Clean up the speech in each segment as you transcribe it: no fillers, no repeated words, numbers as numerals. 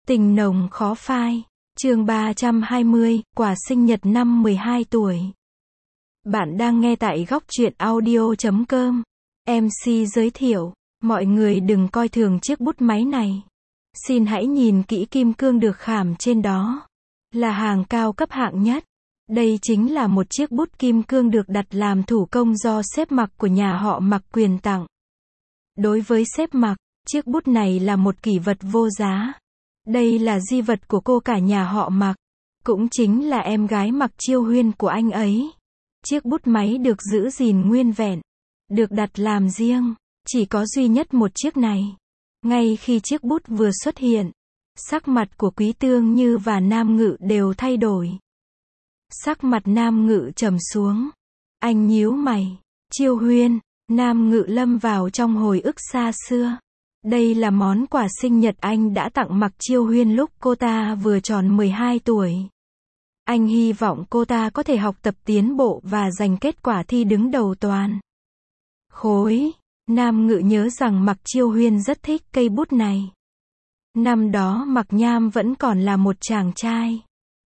Tình nồng khó phai. Chương 320, quà sinh nhật năm 12 tuổi. Bạn đang nghe tại góc truyện audio.com. MC giới thiệu, mọi người đừng coi thường chiếc bút máy này. Xin hãy nhìn kỹ kim cương được khảm trên đó. Là hàng cao cấp hạng nhất. Đây chính là một chiếc bút kim cương được đặt làm thủ công do sếp Mạc của nhà họ Mạc quyền tặng. Đối với sếp Mạc, chiếc bút này là một kỷ vật vô giá. Đây là di vật của cô cả nhà họ Mạc, cũng chính là em gái Mạc Chiêu Huyên của anh ấy. Chiếc bút máy được giữ gìn nguyên vẹn, được đặt làm riêng, chỉ có duy nhất một chiếc này. Ngay khi chiếc bút vừa xuất hiện, sắc mặt của Quý Tương Như và Nam Ngự đều thay đổi. Sắc mặt Nam Ngự trầm xuống. Anh nhíu mày. Chiêu Huyên. Nam Ngự lâm vào trong hồi ức xa xưa. Đây là món quà sinh nhật anh đã tặng Mạc Chiêu Huyên lúc cô ta vừa tròn 12 tuổi. Anh hy vọng cô ta có thể học tập tiến bộ và giành kết quả thi đứng đầu toàn khối. Nam Ngự nhớ rằng Mạc Chiêu Huyên rất thích cây bút này. Năm đó Mạc Nham vẫn còn là một chàng trai.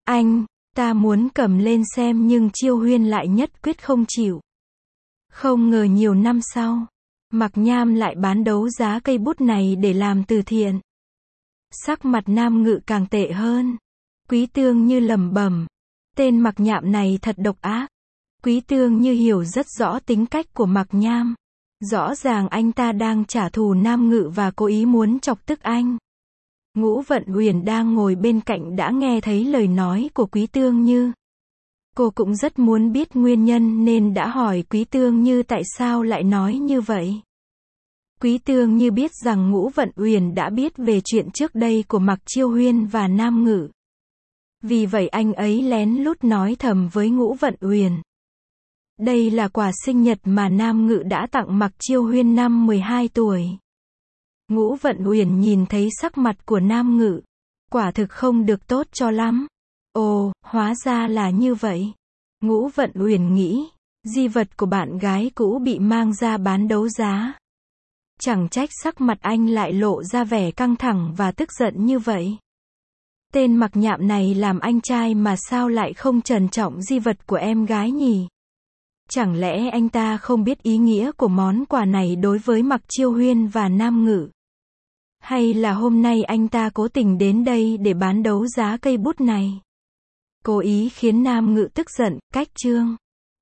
Ta muốn cầm lên xem nhưng Chiêu Huyên lại nhất quyết không chịu. Không ngờ nhiều năm sau, Mạc Nham lại bán đấu giá cây bút này để làm từ thiện. Sắc mặt Nam Ngự càng tệ hơn. Quý Tương Như lẩm bẩm, tên Mạc Nham này thật độc ác. Quý Tương Như hiểu rất rõ tính cách của Mạc Nham. Rõ ràng anh ta đang trả thù Nam Ngự và cố ý muốn chọc tức anh. Ngũ Vận Huyền đang ngồi bên cạnh đã nghe thấy lời nói của Quý Tương Như. Cô cũng rất muốn biết nguyên nhân nên đã hỏi Quý Tương Như tại sao lại nói như vậy. Quý Tương Như biết rằng Ngũ Vận Huyền đã biết về chuyện trước đây của Mạc Chiêu Huyên và Nam Ngự. Vì vậy anh ấy lén lút nói thầm với Ngũ Vận Huyền. Đây là quà sinh nhật mà Nam Ngự đã tặng Mạc Chiêu Huyên năm 12 tuổi. Ngũ Vận Huyền nhìn thấy sắc mặt của Nam Ngự. Quả thực không được tốt cho lắm. Ồ, hóa ra là như vậy. Ngũ Vận Huyền nghĩ, di vật của bạn gái cũ bị mang ra bán đấu giá. Chẳng trách sắc mặt anh lại lộ ra vẻ căng thẳng và tức giận như vậy. Tên Mạc Nham này làm anh trai mà sao lại không trân trọng di vật của em gái nhỉ? Chẳng lẽ anh ta không biết ý nghĩa của món quà này đối với Mạc Chiêu Huyên và Nam Ngự? Hay là hôm nay anh ta cố tình đến đây để bán đấu giá cây bút này? Cố ý khiến Nam Ngự tức giận, cách chương.